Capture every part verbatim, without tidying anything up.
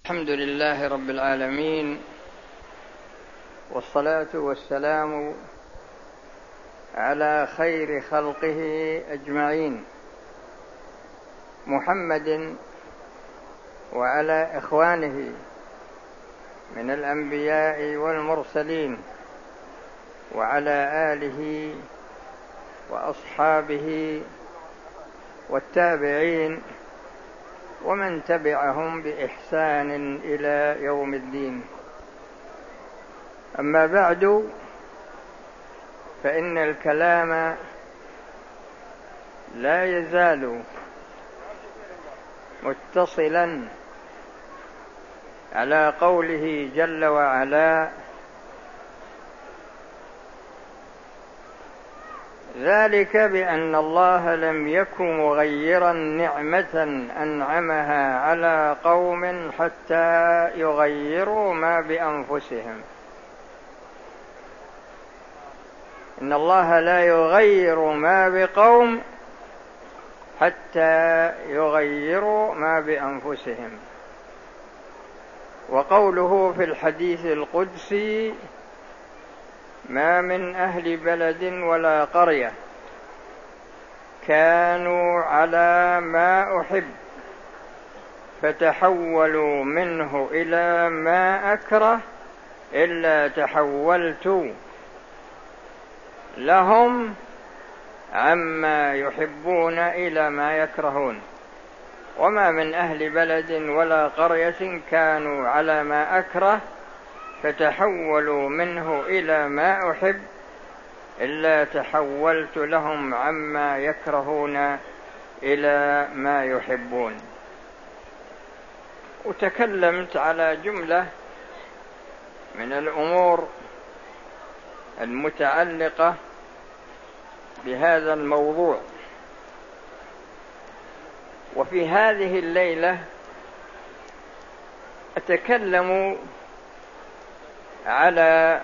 الحمد لله رب العالمين، والصلاة والسلام على خير خلقه أجمعين، محمد وعلى إخوانه من الأنبياء والمرسلين، وعلى آله وأصحابه والتابعين ومن تبعهم بإحسان إلى يوم الدين. أما بعد، فإن الكلام لا يزال متصلا على قوله جل وعلا: ذلك بأن الله لم يكن مغيرا نعمة أنعمها على قوم حتى يغيروا ما بأنفسهم. إن الله لا يغير ما بقوم حتى يغيروا ما بأنفسهم. وقوله في الحديث القدسي: ما من أهل بلد ولا قرية كانوا على ما أحب فتحولوا منه إلى ما أكره إلا تحولت لهم عما يحبون إلى ما يكرهون. وما من أهل بلد ولا قرية كانوا على ما أكره فتحولوا منه إلى ما أحب إلا تحولت لهم عما يكرهون إلى ما يحبون. وتكلمت على جملة من الأمور المتعلقة بهذا الموضوع، وفي هذه الليلة أتكلم على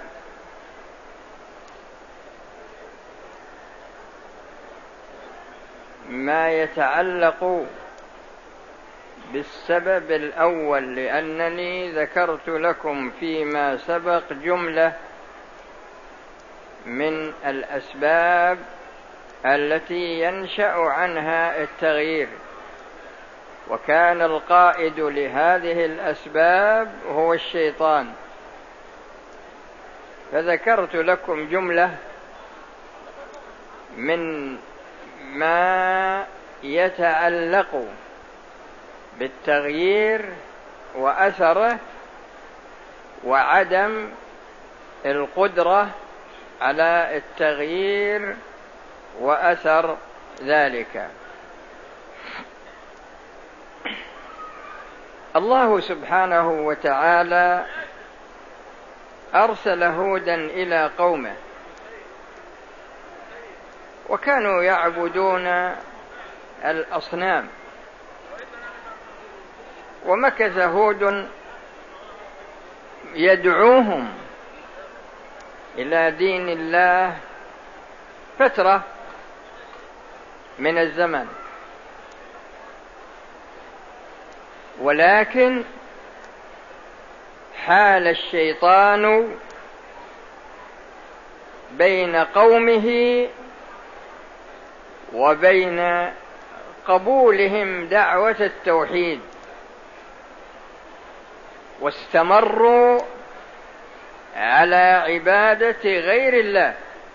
ما يتعلق بالسبب الأول، لأنني ذكرت لكم فيما سبق جملة من الأسباب التي ينشأ عنها التغيير، وكان القائد لهذه الأسباب هو الشيطان. فذكرت لكم جملة من ما يتعلق بالتغيير وأثره وعدم القدرة على التغيير وأثر ذلك. الله سبحانه وتعالى أرسل هودا إلى قومه، وكانوا يعبدون الأصنام، ومكث هود يدعوهم إلى دين الله فترة من الزمن، ولكن حال الشيطان بين قومه وبين قبولهم دعوة التوحيد، واستمروا على عبادة غير الله.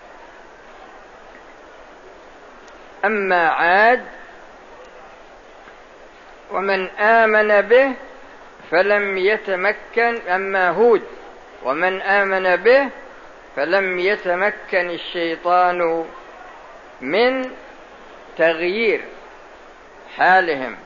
أما عاد ومن آمن به فلم يتمكن أما هود ومن آمن به فلم يتمكن الشيطان من تغيير حالهم،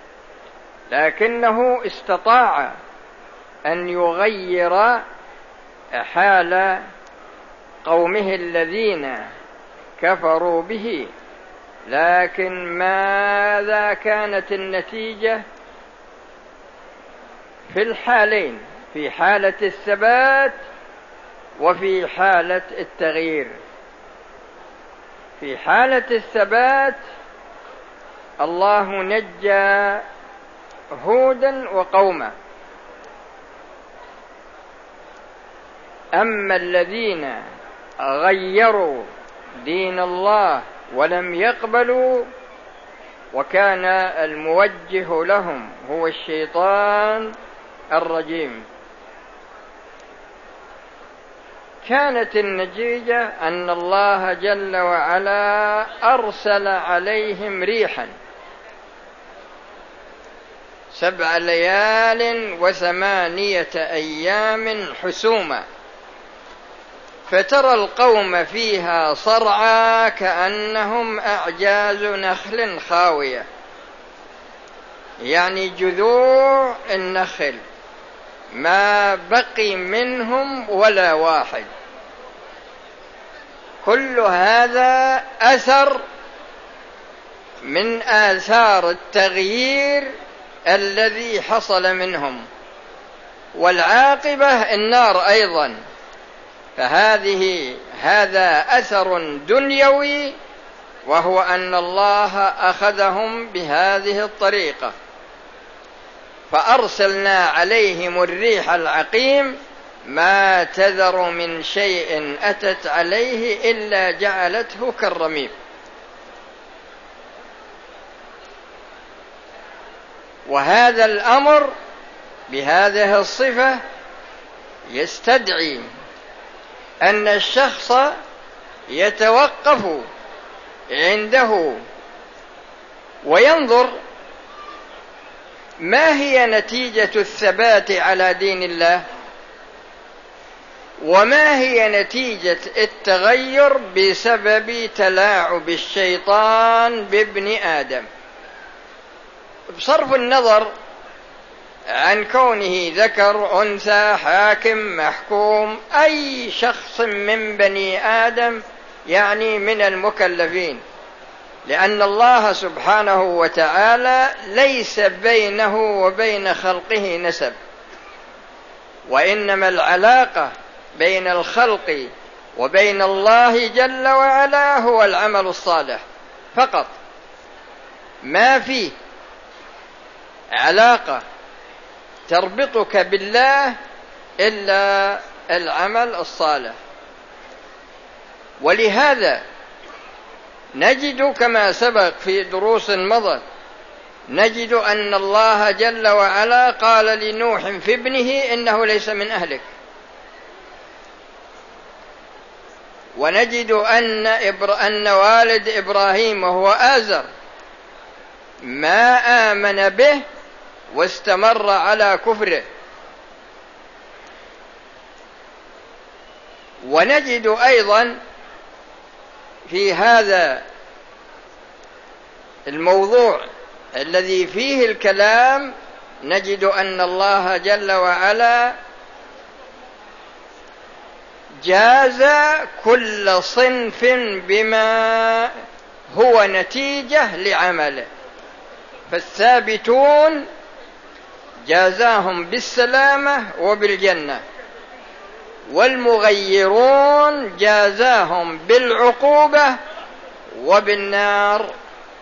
لكنه استطاع أن يغير حال قومه الذين كفروا به. لكن ماذا كانت النتيجة في الحالين، في حالة الثبات وفي حالة التغيير؟ في حالة الثبات الله نجى هودا وقومه أما الذين غيروا دين الله ولم يقبلوا وكان الموجه لهم هو الشيطان الرجيم، كانت النتيجة أن الله جل وعلا أرسل عليهم ريحا سبع ليال وثمانية أيام حسوما، فترى القوم فيها صرعى كأنهم أعجاز نخل خاوية، يعني جذوع النخل ما بقي منهم ولا واحد. كل هذا أثر من آثار التغيير الذي حصل منهم، والعاقبة النار أيضا. فهذه هذا أثر دنيوي، وهو أن الله أخذهم بهذه الطريقة، فأرسلنا عليهم الريح العقيم ما تذر من شيء أتت عليه إلا جعلته كالرميم. وهذا الأمر بهذه الصفة يستدعي أن الشخص يتوقف عنده وينظر ما هي نتيجة الثبات على دين الله، وما هي نتيجة التغير بسبب تلاعب الشيطان بابن آدم. بصرف النظر عن كونه ذكر أنثى حاكم محكوم أي شخص من بني آدم، يعني من المكلفين، لأن الله سبحانه وتعالى ليس بينه وبين خلقه نسب، وإنما العلاقة بين الخلق وبين الله جل وعلا هو العمل الصالح فقط، ما فيه علاقة تربطك بالله إلا العمل الصالح. ولهذا نجد كما سبق في دروس مضت، نجد أن الله جل وعلا قال لنوح في ابنه إنه ليس من أهلك، ونجد أن, إبر... أن والد إبراهيم وهو آزر ما آمن به واستمر على كفره. ونجد أيضا في هذا الموضوع الذي فيه الكلام، نجد أن الله جل وعلا جاز كل صنف بما هو نتيجة لعمله، فالثابتون جازاهم بالسلامة وبالجنة، والمغيرون جازاهم بالعقوبة وبالنار.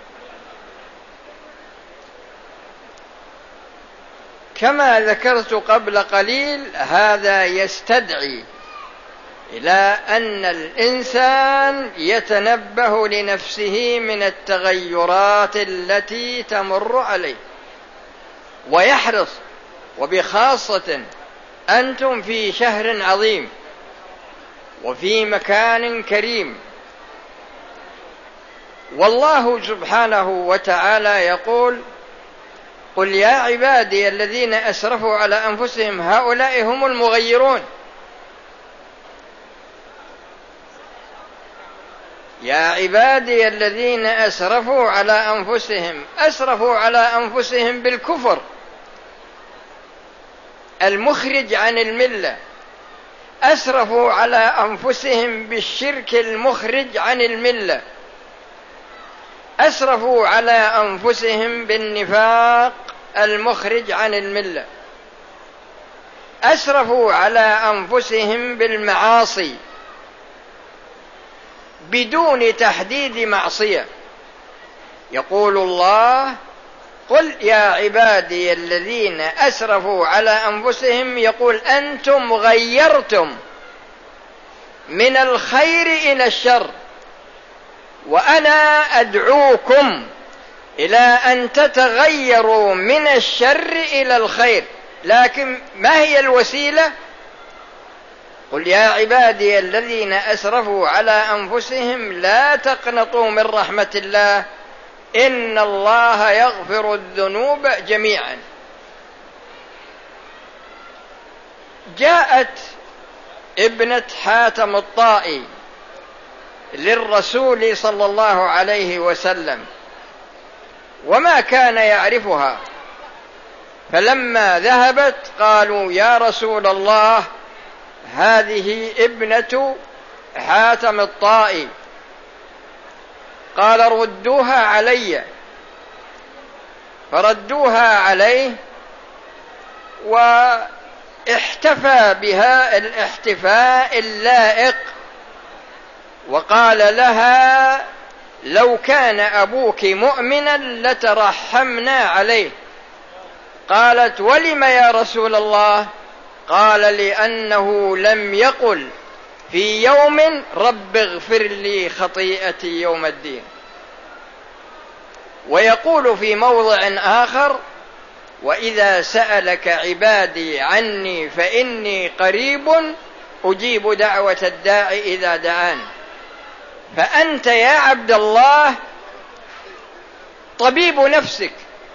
كما ذكرت قبل قليل، هذا يستدعي إلى أن الإنسان يتنبه لنفسه من التغيرات التي تمر عليه، ويحرص، وبخاصة أنتم في شهر عظيم وفي مكان كريم، والله سبحانه وتعالى يقول: قل يا عبادي الذين أسرفوا على أنفسهم هؤلاء هم المغيرون. يا عبادي الذين أسرفوا على أنفسهم، أسرفوا على أنفسهم بالكفر المخرج عن الملة، أسرفوا على أنفسهم بالشرك المخرج عن الملة، أسرفوا على أنفسهم بالنفاق المخرج عن الملة، أسرفوا على أنفسهم بالمعاصي بدون تحديد معصية. يقول الله: قل يا عبادي الذين أسرفوا على أنفسهم، يقول أنتم غيرتم من الخير إلى الشر، وأنا أدعوكم إلى أن تتغيروا من الشر إلى الخير. لكن ما هي الوسيلة؟ قل يا عبادي الذين أسرفوا على أنفسهم لا تقنطوا من رحمة الله إن الله يغفر الذنوب جميعا. جاءت ابنة حاتم الطائي للرسول صلى الله عليه وسلم وما كان يعرفها، فلما ذهبت قالوا يا رسول الله هذه ابنة حاتم الطائي. قال ردوها علي، فردوها عليه واحتفى بها الاحتفاء اللائق، وقال لها لو كان أبوك مؤمنا لترحمنا عليه. قالت ولم يا رسول الله؟ قال لأنه لم يقل في يوم رب اغفر لي خطيئتي يوم الدين. ويقول في موضع آخر وإذا سألك عبادي عني فإني قريب أجيب دعوة الداعي إذا دعان. فأنت يا عبد الله طبيب نفسك،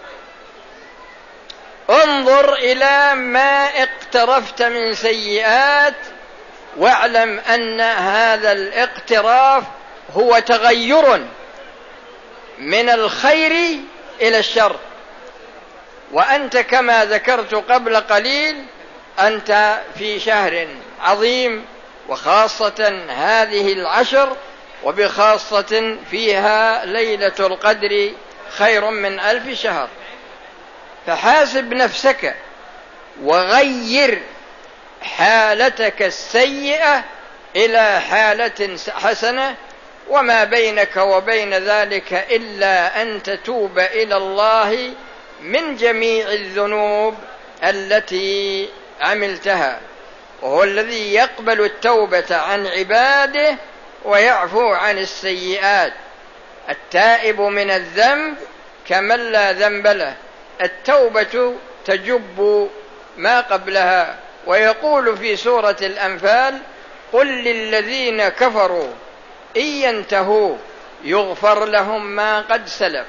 انظر إلى ما اقترفت من سيئات واعلم أن هذا الاقتراف هو تغير من الخير إلى الشر. وأنت كما ذكرت قبل قليل أنت في شهر عظيم، وخاصة هذه العشر، وبخاصة فيها ليلة القدر خير من ألف شهر. فحاسب نفسك وغير حالتك السيئة إلى حالة حسنة، وما بينك وبين ذلك إلا أن تتوب إلى الله من جميع الذنوب التي عملتها، وهو الذي يقبل التوبة عن عباده ويعفو عن السيئات. التائب من الذنب كمن لا ذنب له، التوبة تجب ما قبلها. ويقول في سورة الأنفال قل للذين كفروا إن ينتهوا يغفر لهم ما قد سلف.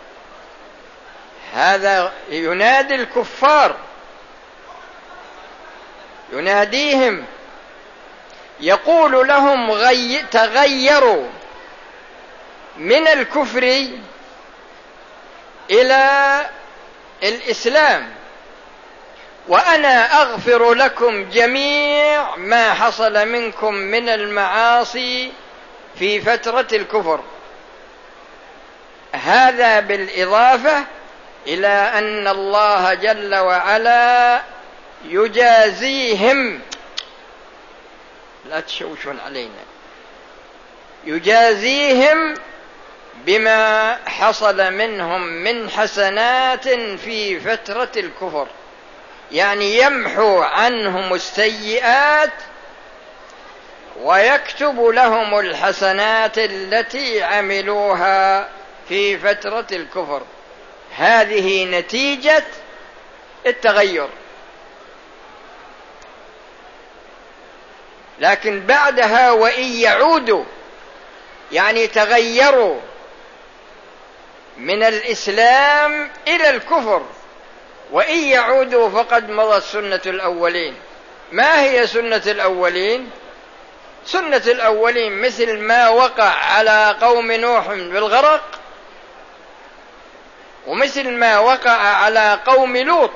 هذا ينادي الكفار، يناديهم يقول لهم غي... تغيروا من الكفر إلى الإسلام وأنا أغفر لكم جميع ما حصل منكم من المعاصي في فترة الكفر. هذا بالإضافة إلى أن الله جل وعلا يجازيهم، لا تشوشون علينا، يجازيهم بما حصل منهم من حسنات في فترة الكفر، يعني يمحو عنهم السيئات ويكتب لهم الحسنات التي عملوها في فترة الكفر. هذه نتيجة التغير. لكن بعدها وإن يعودوا، يعني تغيروا من الإسلام إلى الكفر، وإن يعودوا فقد مضت سنة الأولين. ما هي سنة الأولين؟ سنة الأولين مثل ما وقع على قوم نوح بالغرق، ومثل ما وقع على قوم لوط.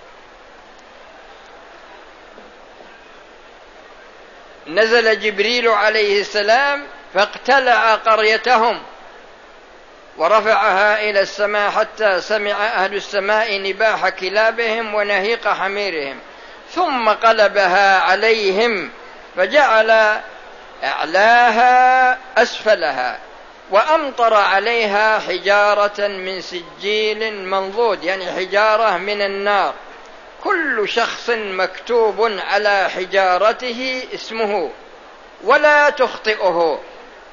نزل جبريل عليه السلام فاقتلع قريتهم ورفعها إلى السماء حتى سمع أهل السماء نباح كلابهم ونهيق حميرهم، ثم قلبها عليهم فجعل أعلاها أسفلها وأمطر عليها حجارة من سجيل منضود، يعني حجارة من النار، كل شخص مكتوب على حجارته اسمه ولا تخطئه.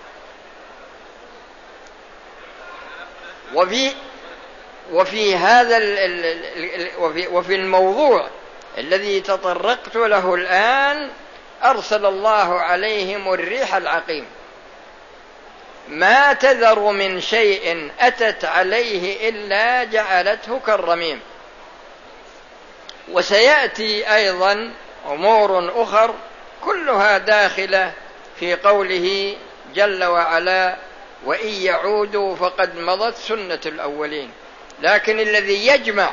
وفي وفي هذا ال ال وفي, وفي الموضوع الذي تطرقت له الآن أرسل الله عليهم الريح العقيم، ما تذر من شيء أتت عليه إلا جعلته كالرميم. وسيأتي أيضا أمور أخر كلها داخلة في قوله جل وعلا وإن يعودوا فقد مضت سنة الأولين. لكن الذي يجمع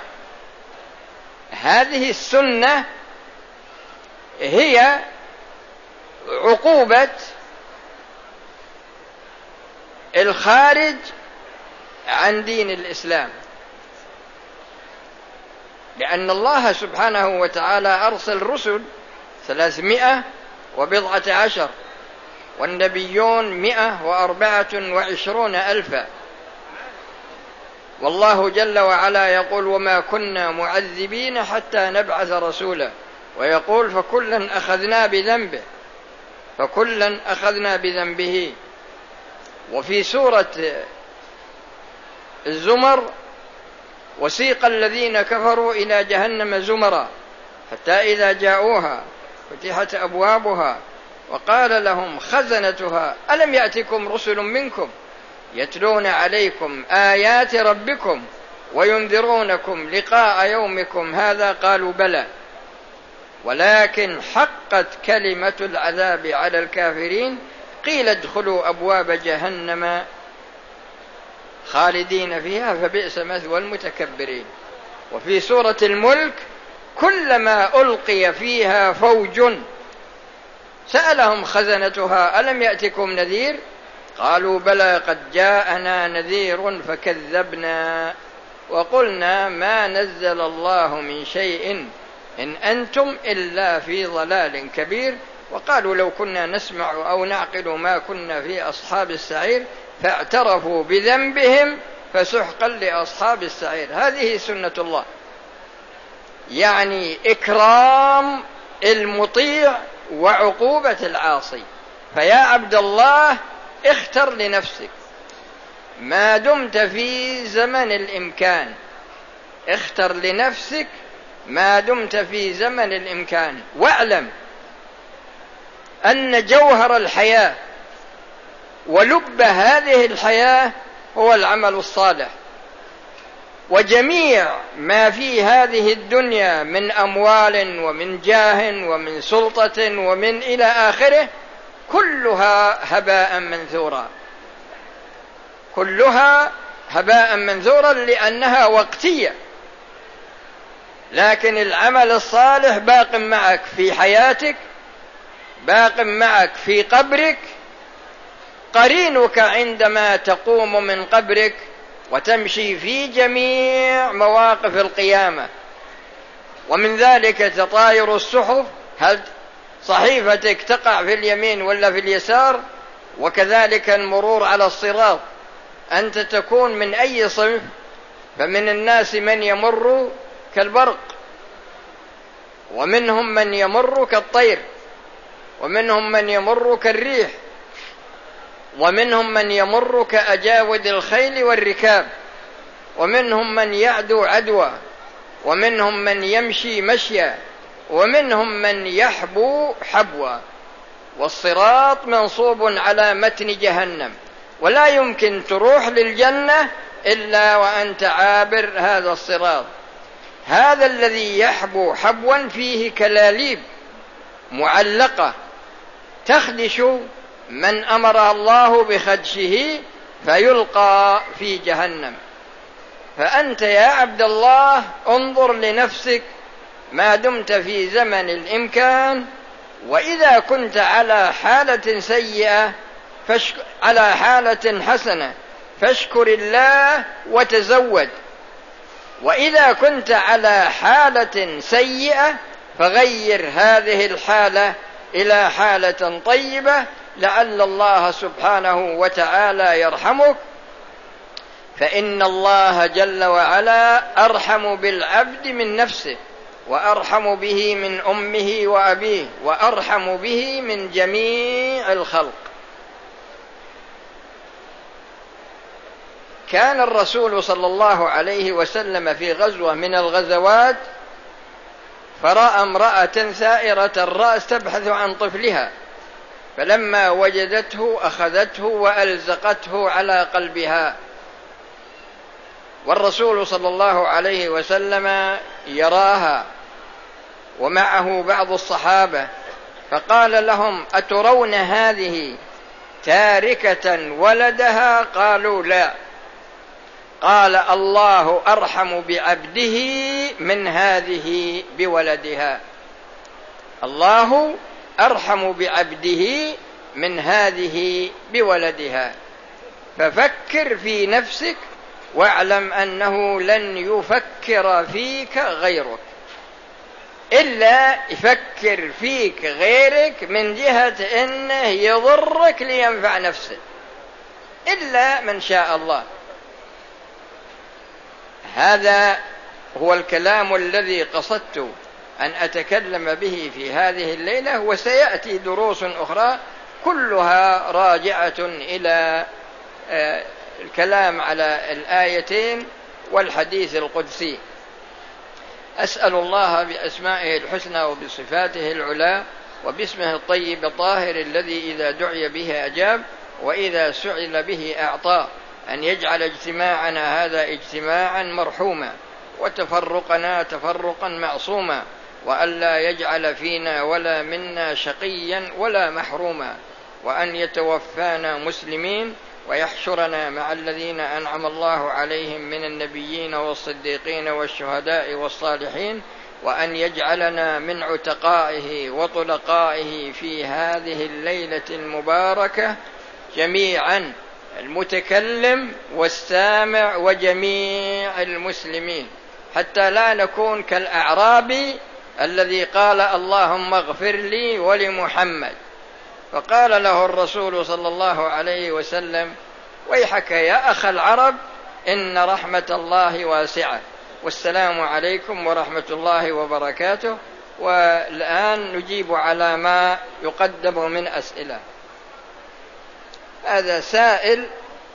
هذه السنة هي عقوبة الخارج عن دين الإسلام، لأن الله سبحانه وتعالى أرسل رسل ثلاثمائة وبضعة عشر، والنبيون مئة وأربعة وعشرون ألفا. والله جل وعلا يقول وما كنا معذبين حتى نبعث رسولا، ويقول فكلا أخذنا بذنبه فكلا أخذنا بذنبه. وفي سورة الزمر وسيق الذين كفروا إلى جهنم زمرا حتى إذا جاءوها فتحت أبوابها وقال لهم خزنتها ألم يأتكم رسل منكم يتلون عليكم آيات ربكم وينذرونكم لقاء يومكم هذا قالوا بلى ولكن حقت كلمة العذاب على الكافرين قيل ادخلوا أبواب جهنم خالدين فيها فبئس مثوى المتكبرين. وفي سورة الملك كلما ألقي فيها فوج سألهم خزنتها ألم يأتكم نذير قالوا بلى قد جاءنا نذير فكذبنا وقلنا ما نزل الله من شيء إن أنتم إلا في ضلال كبير وقالوا لو كنا نسمع أو نعقل ما كنا في أصحاب السعير فاعترفوا بذنبهم فسحقا لأصحاب السعير. هذه سنة الله، يعني إكرام المطيع وعقوبة العاصي. فيا عبد الله اختر لنفسك ما دمت في زمن الإمكان، اختر لنفسك ما دمت في زمن الإمكان، واعلم أن جوهر الحياة ولب هذه الحياة هو العمل الصالح. وجميع ما في هذه الدنيا من أموال ومن جاه ومن سلطة ومن إلى آخره كلها هباء منثورا، كلها هباء منثورا لأنها وقتية. لكن العمل الصالح باق معك في حياتك، باق معك في قبرك، قرينك عندما تقوم من قبرك وتمشي في جميع مواقف القيامة. ومن ذلك تطاير الصحف، هل صحيفتك تقع في اليمين ولا في اليسار؟ وكذلك المرور على الصراط، أنت تكون من أي صنف؟ فمن الناس من يمر كالبرق، ومنهم من يمر كالطير، ومنهم من يمر كالريح، ومنهم من يمر كأجاود الخيل والركاب، ومنهم من يعدو عدوى، ومنهم من يمشي مشيا، ومنهم من يحبو حبوا. والصراط منصوب على متن جهنم، ولا يمكن تروح للجنة إلا وأنت عابر هذا الصراط. هذا الذي يحبو حبوا فيه كلاليب معلقة تخدش من أمر الله بخدشه فيلقى في جهنم. فأنت يا عبد الله انظر لنفسك ما دمت في زمن الإمكان، وإذا كنت على حالة سيئة فاشك... على حالة حسنة فاشكر الله وتزود، وإذا كنت على حالة سيئة فغير هذه الحالة إلى حالة طيبة لعل الله سبحانه وتعالى يرحمك. فإن الله جل وعلا أرحم بالعبد من نفسه، وأرحم به من أمه وأبيه، وأرحم به من جميع الخلق. كان الرسول صلى الله عليه وسلم في غزوة من الغزوات فرأى امرأة ثائرة الرأس تبحث عن طفلها، فلما وجدته أخذته وألزقته على قلبها، والرسول صلى الله عليه وسلم يراها ومعه بعض الصحابة، فقال لهم: أترون هذه تاركة ولدها؟ قالوا: لا. قال: الله أرحم بعبده من هذه بولدها، الله أرحم بعبده من هذه بولدها، ففكر في نفسك واعلم أنه لن يفكر فيك غيرك، إلا يفكر فيك غيرك من جهة أنه يضرك لينفع نفسه، إلا من شاء الله. هذا هو الكلام الذي قصدت أن أتكلم به في هذه الليلة، وسيأتي دروس أخرى كلها راجعة إلى الكلام على الآيتين والحديث القدسي. أسأل الله بأسمائه الحسنى وبصفاته العلى وباسمه الطيب الطاهر الذي إذا دعي به أجاب وإذا سئل به أعطاه، أن يجعل اجتماعنا هذا اجتماعا مرحوما، وتفرقنا تفرقا معصوما، وألا يجعل فينا ولا منا شقيا ولا محروما، وأن يتوفانا مسلمين ويحشرنا مع الذين أنعم الله عليهم من النبيين والصديقين والشهداء والصالحين، وأن يجعلنا من عتقائه وطلقائه في هذه الليلة المباركة جميعا، المتكلم والسامع وجميع المسلمين، حتى لا نكون كالأعرابي الذي قال: اللهم اغفر لي ولمحمد، فقال له الرسول صلى الله عليه وسلم: ويحك يا أخ العرب إن رحمة الله واسعة. والسلام عليكم ورحمة الله وبركاته. والآن نجيب على ما يقدم من أسئلة. هذا سائل: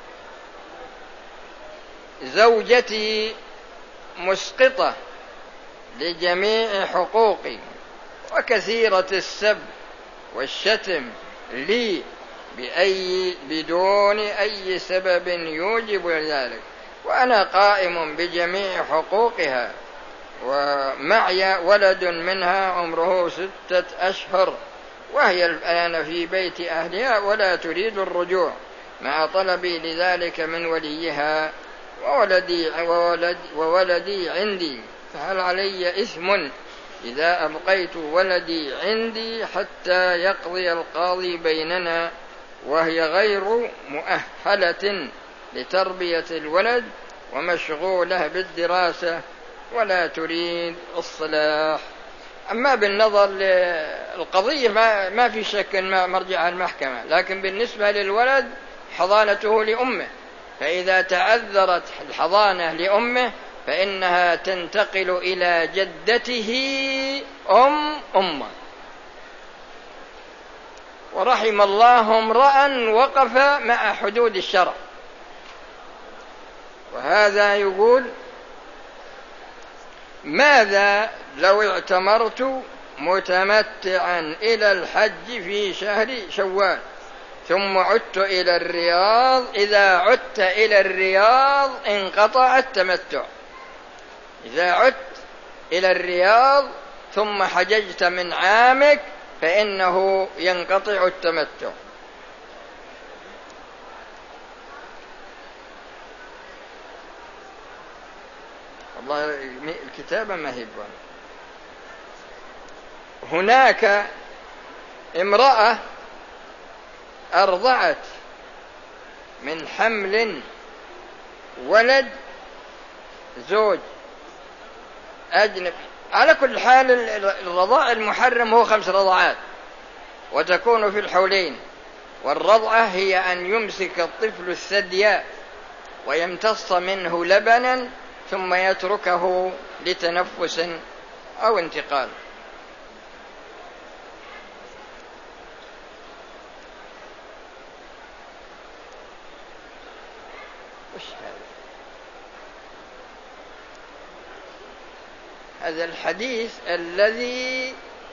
زوجتي مسقطة لجميع حقوقي وكثيرة السب والشتم لي بأي بدون أي سبب يوجب ذلك، وأنا قائم بجميع حقوقها، ومعي ولد منها عمره ستة أشهر، وهي الآن في بيت أهلها ولا تريد الرجوع، مع طلبي لذلك من وليها، وولدي, وولد وولدي عندي، فهل علي إثم إذا أبقيت ولدي عندي حتى يقضي القاضي بيننا، وهي غير مؤهلة لتربية الولد ومشغولة بالدراسة ولا تريد الصلاح؟ أما بالنظر للقضية ما, ما في شك أن مرجعها المحكمة، لكن بالنسبة للولد حضانته لأمه، فإذا تعذرت الحضانة لأمه فإنها تنتقل إلى جدته أم أمه. ورحم الله امرأ وقف مع حدود الشرع. وهذا يقول: ماذا لو اعتمرت متمتعا إلى الحج في شهر شوال ثم عدت إلى الرياض؟ إذا عدت إلى الرياض انقطع التمتع. إذا عدت إلى الرياض ثم حججت من عامك فإنه ينقطع التمتع. والله الكتابة ما هي بان. هناك امرأة أرضعت من حمل ولد زوج أجنبي. على كل حال الرضاع المحرم هو خمس رضعات، وتكون في الحولين. والرضعة هي أن يمسك الطفل الثدي ويمتص منه لبنا ثم يتركه لتنفس أو انتقال. وش هذا؟ هذا الحديث الذي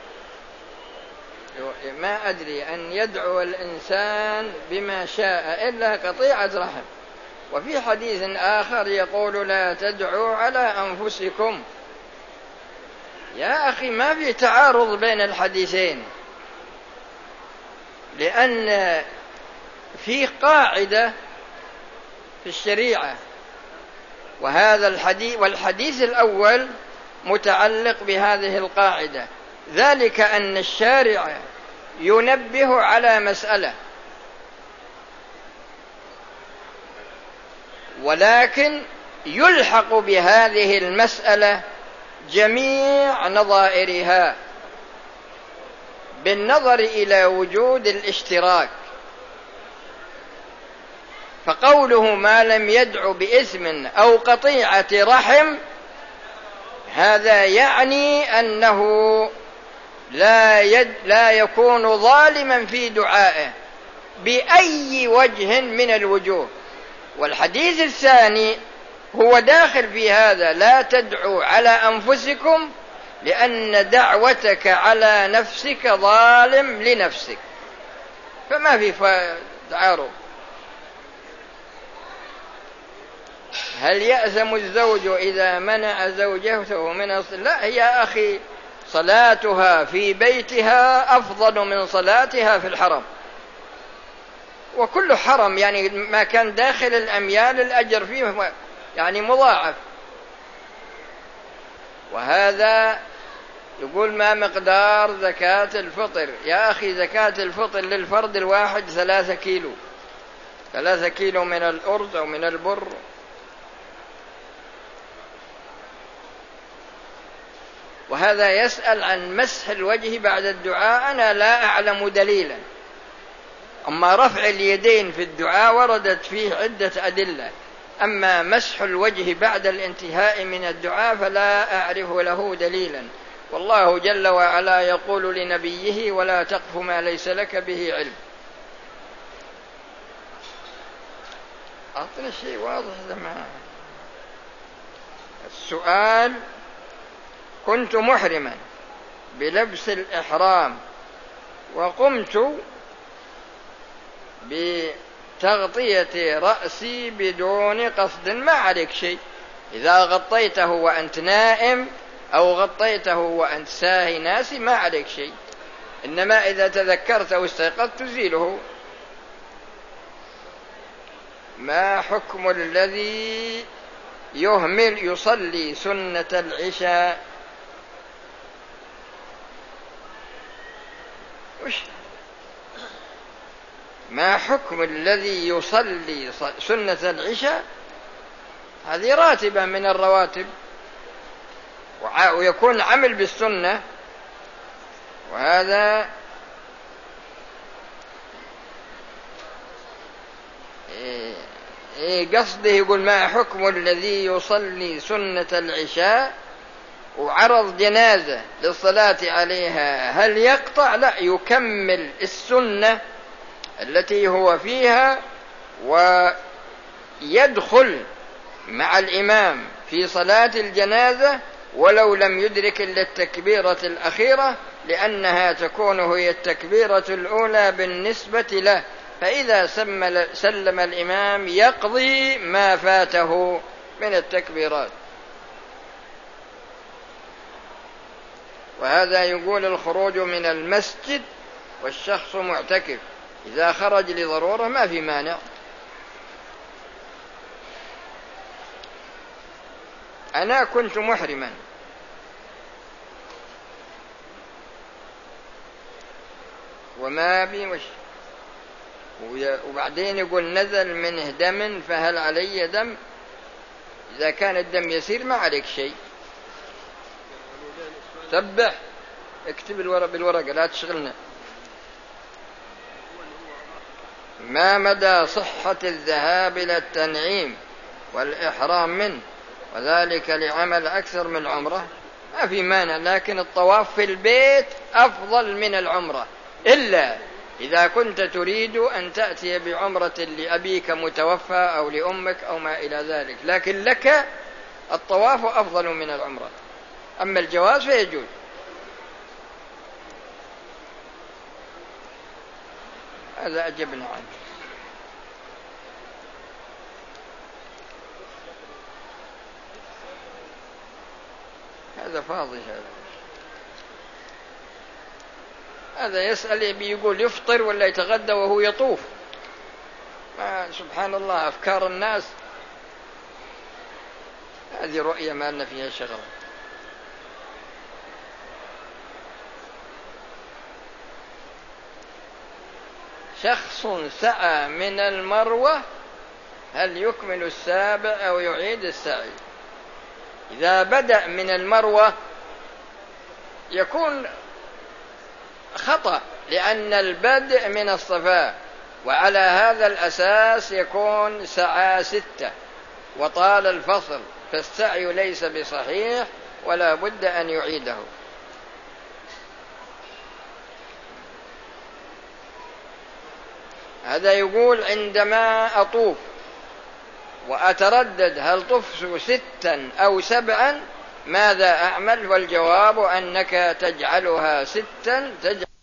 ما أدري أن يدعو الإنسان بما شاء إلا قطيعة رحم. وفي حديث آخر يقول لا تدعوا على أنفسكم. يا أخي ما في تعارض بين الحديثين، لأن في قاعدة في الشريعة، وهذا الحديث والحديث الأول متعلق بهذه القاعدة، ذلك أن الشارع ينبه على مسألة، ولكن يلحق بهذه المسألة جميع نظائرها بالنظر إلى وجود الاشتراك. فقوله ما لم يدع بإثم أو قطيعة رحم، هذا يعني أنه لا, يد لا يكون ظالما في دعائه بأي وجه من الوجوه. والحديث الثاني هو داخل في هذا، لا تدعوا على أنفسكم لأن دعوتك على نفسك ظالم لنفسك، فما في تعارض. هل يأثم الزوج إذا منع زوجته من الصلاة؟ لا يا أخي، صلاتها في بيتها أفضل من صلاتها في الحرم، وكل حرم يعني ما كان داخل الأميال الأجر فيه يعني مضاعف. وهذا يقول ما مقدار زكاة الفطر؟ يا أخي زكاة الفطر للفرد الواحد ثلاثة كيلو، ثلاثة كيلو من الأرز أو من البر. وهذا يسأل عن مسح الوجه بعد الدعاء، أنا لا أعلم دليلا. أما رفع اليدين في الدعاء وردت فيه عدة أدلة، أما مسح الوجه بعد الانتهاء من الدعاء فلا أعرف له دليلا. والله جل وعلا يقول لنبيه ولا تقف ما ليس لك به علم. أعطنا شيء واضح زمان. السؤال: كنت محرما بلبس الإحرام وقمت بتغطية رأسي بدون قصد، ما عليك شيء إذا غطيته وأنت نائم أو غطيته وأنت ساهي ناسي، ما عليك شيء. إنما إذا تذكرت واستيقظت تزيله. ما حكم الذي يهمل يصلي سنة العشاء؟ وش ما حكم الذي يصلي سنة العشاء؟ هذه راتبة من الرواتب، ويكون عمل بالسنة. وهذا قصده يقول ما حكم الذي يصلي سنة العشاء وعرض جنازة للصلاة عليها، هل يقطع؟ لا، يكمل السنة التي هو فيها ويدخل مع الإمام في صلاة الجنازة ولو لم يدرك إلا التكبيرة الأخيرة، لأنها تكون هي التكبيرة الأولى بالنسبة له، فإذا سلم الإمام يقضي ما فاته من التكبيرات. وهذا يقول الخروج من المسجد والشخص معتكف، إذا خرج لضرورة ما في مانع. أنا كنت محرما وما بي وش، وبعدين يقول نزل منه دم فهل علي دم؟ إذا كان الدم يسير ما عليك شيء. سبح، اكتب الورق بالورقة لا تشغلنا. ما مدى صحة الذهاب إلى التنعيم والإحرام منه وذلك لعمل أكثر من عمره؟ ما في مانع، لكن الطواف في البيت أفضل من العمرة، إلا إذا كنت تريد أن تأتي بعمرة لأبيك متوفى أو لأمك أو ما إلى ذلك، لكن لك الطواف أفضل من العمرة. أما الجواز فيجوز. هذا أجبنا عنه. هذا فاضي. هذا هذا يسأل بيقول يفطر ولا يتغدى وهو يطوف. ما سبحان الله، أفكار الناس هذه رؤية ما لنا فيها شغل. شخص سعى من المروة هل يكمل السابع أو يعيد السعي؟ إذا بدأ من المروة يكون خطأ، لأن البدء من الصفا، وعلى هذا الأساس يكون سعى ستة وطال الفصل، فالسعي ليس بصحيح ولا بد أن يعيده. هذا يقول عندما أطوف وأتردد هل طفت ستا أو سبعا ماذا أعمل؟ والجواب أنك تجعلها ستا تجعل